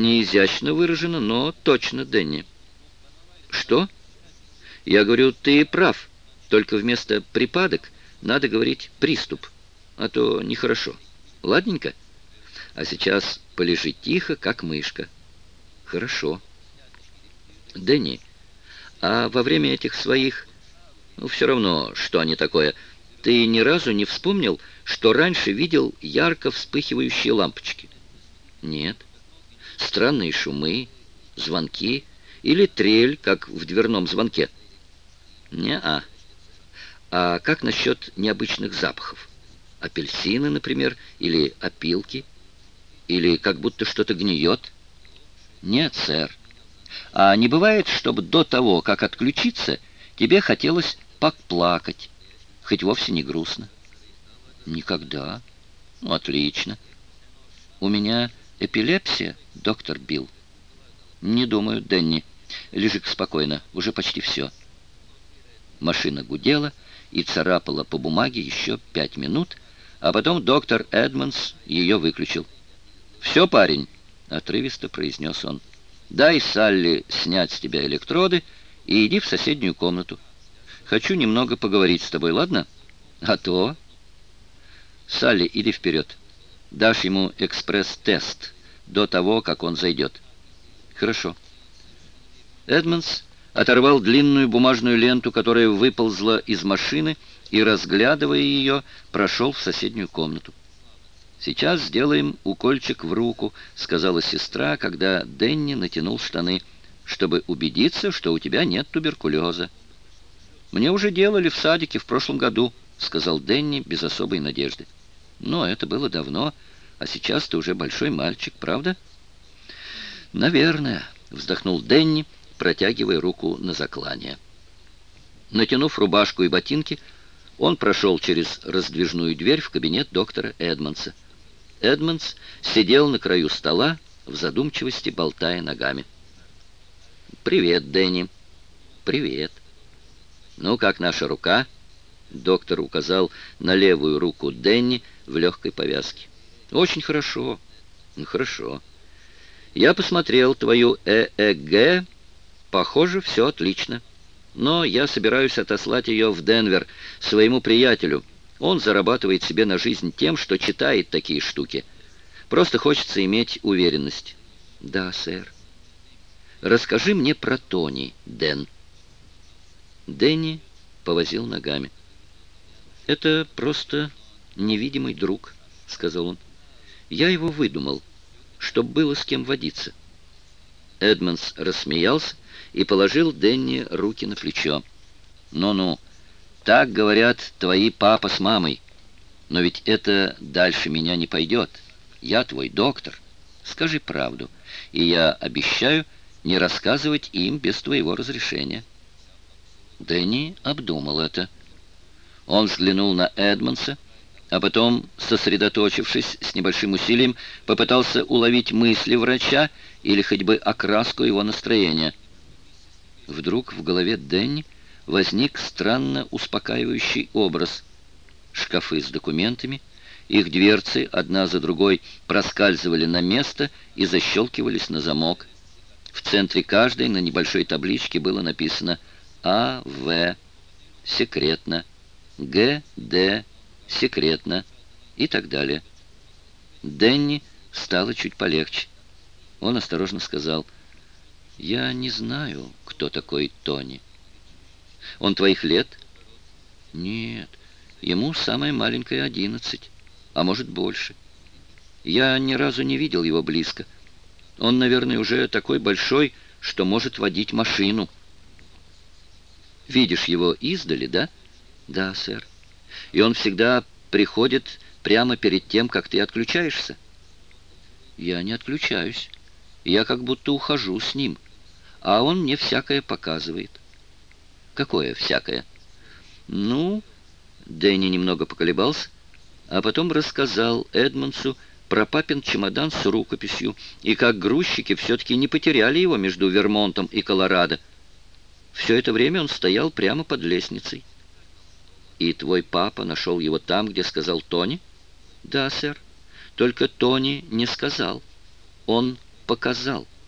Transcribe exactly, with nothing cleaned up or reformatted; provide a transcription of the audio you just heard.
Не изящно выражено, но точно, Дэнни. Что? Я говорю, ты прав. Только вместо припадок надо говорить приступ, а то нехорошо. Ладненько? А сейчас полежи тихо, как мышка. Хорошо. Дэнни, а во время этих своих... Ну, все равно, что они такое. Ты ни разу не вспомнил, что раньше видел ярко вспыхивающие лампочки? Нет. Странные шумы, звонки или трель, как в дверном звонке? Не-а. А как насчет необычных запахов? Апельсины, например, или опилки? Или как будто что-то гниет? Нет, сэр. А не бывает, чтобы до того, как отключиться, тебе хотелось поплакать, хоть вовсе не грустно? Никогда. Ну, отлично. У меня эпилепсия, доктор Билл. Не думаю, Дэнни. Лежи спокойно, уже почти все. Машина гудела и царапала по бумаге еще пять минут, а потом доктор Эдмонс ее выключил. «Все, парень», — отрывисто произнес он, — «дай Салли снять с тебя электроды и иди в соседнюю комнату. Хочу немного поговорить с тобой, ладно? А то...» «Салли, иди вперед. Дашь ему экспресс-тест до того, как он зайдет». «Хорошо». Эдмонс оторвал длинную бумажную ленту, которая выползла из машины, и, разглядывая ее, прошел в соседнюю комнату. «Сейчас сделаем укольчик в руку», — сказала сестра, когда Дэнни натянул штаны, «чтобы убедиться, что у тебя нет туберкулеза». «Мне уже делали в садике в прошлом году», — сказал Дэнни без особой надежды. «Но это было давно, а сейчас ты уже большой мальчик, правда?» «Наверное», — вздохнул Дэнни, протягивая руку на заклание. Натянув рубашку и ботинки, он прошел через раздвижную дверь в кабинет доктора Эдмонса. Эдмонс сидел на краю стола, в задумчивости болтая ногами. «Привет, Дэнни». «Привет». «Ну, как наша рука?» Доктор указал на левую руку Дэнни в легкой повязке. «Очень хорошо». «Ну, хорошо. Я посмотрел твою ЭЭГ. Похоже, все отлично. Но я собираюсь отослать ее в Денвер своему приятелю. Он зарабатывает себе на жизнь тем, что читает такие штуки. Просто хочется иметь уверенность». «Да, сэр». «Расскажи мне про Тони, Дэн». Дэнни повозил ногами. «Это просто невидимый друг», — сказал он. «Я его выдумал, чтоб было с кем водиться». Эдмонс рассмеялся и положил Дэнни руки на плечо. «Ну-ну, так говорят твои папа с мамой. Но ведь это дальше меня не пойдет. Я твой доктор. Скажи правду, и я обещаю не рассказывать им без твоего разрешения». Дэнни обдумал это. Он взглянул на Эдмонса, а потом, сосредоточившись с небольшим усилием, попытался уловить мысли врача или хоть бы окраску его настроения. Вдруг в голове Дэнни возник странно успокаивающий образ. Шкафы с документами, их дверцы одна за другой проскальзывали на место и защелкивались на замок. В центре каждой на небольшой табличке было написано «А В секретно», «Г Д секретно» и так далее. Дэнни стало чуть полегче. Он осторожно сказал: «Я не знаю, кто такой Тони». «Он твоих лет?» «Нет, ему самое маленькое одиннадцать, а может больше. Я ни разу не видел его близко. Он, наверное, уже такой большой, что может водить машину». «Видишь его издали, да?» «Да, сэр. И он всегда приходит прямо перед тем, как ты отключаешься?» «Я не отключаюсь. Я как будто ухожу с ним, а он мне всякое показывает». «Какое всякое?» «Ну...» Дэнни немного поколебался, а потом рассказал Эдмонсу про папин чемодан с рукописью и как грузчики все-таки не потеряли его между Вермонтом и Колорадо. Все это время он стоял прямо под лестницей. «И твой папа нашел его там, где сказал Тони?» «Да, сэр. Только Тони не сказал. Он показал.